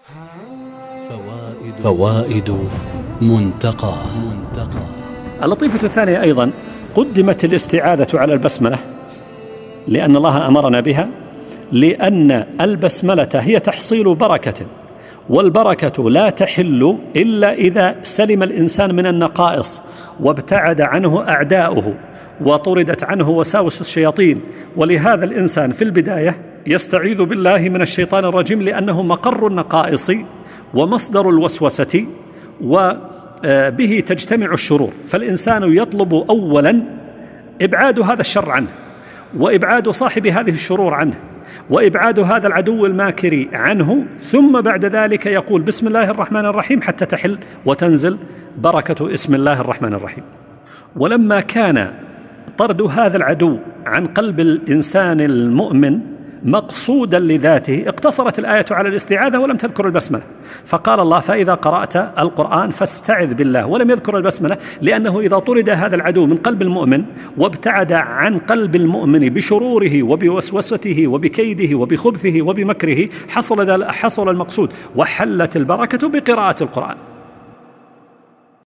فوائد منتقى. اللطيفة الثانية أيضا قدمت الاستعاذة على البسملة لأن الله أمرنا بها، لأن البسملة هي تحصيل بركة، والبركة لا تحل إلا إذا سلم الإنسان من النقائص وابتعد عنه أعداؤه وطردت عنه وساوس الشياطين. ولهذا الإنسان في البداية يستعيذ بالله من الشيطان الرجيم، لأنه مقر النقائص ومصدر الوسوسة وبه تجتمع الشرور. فالإنسان يطلب أولا إبعاد هذا الشر عنه، وإبعاد صاحب هذه الشرور عنه، وإبعاد هذا العدو الماكر عنه، ثم بعد ذلك يقول بسم الله الرحمن الرحيم حتى تحل وتنزل بركة اسم الله الرحمن الرحيم. ولما كان طرد هذا العدو عن قلب الإنسان المؤمن مقصودا لذاته، اقتصرت الآية على الاستعاذة ولم تذكر البسملة، فقال الله فإذا قرأت القرآن فاستعذ بالله، ولم يذكر البسملة، لأنه إذا طرد هذا العدو من قلب المؤمن وابتعد عن قلب المؤمن بشروره وبوسوسته وبكيده وبخبثه وبمكره حصل المقصود، وحلت البركة بقراءة القرآن.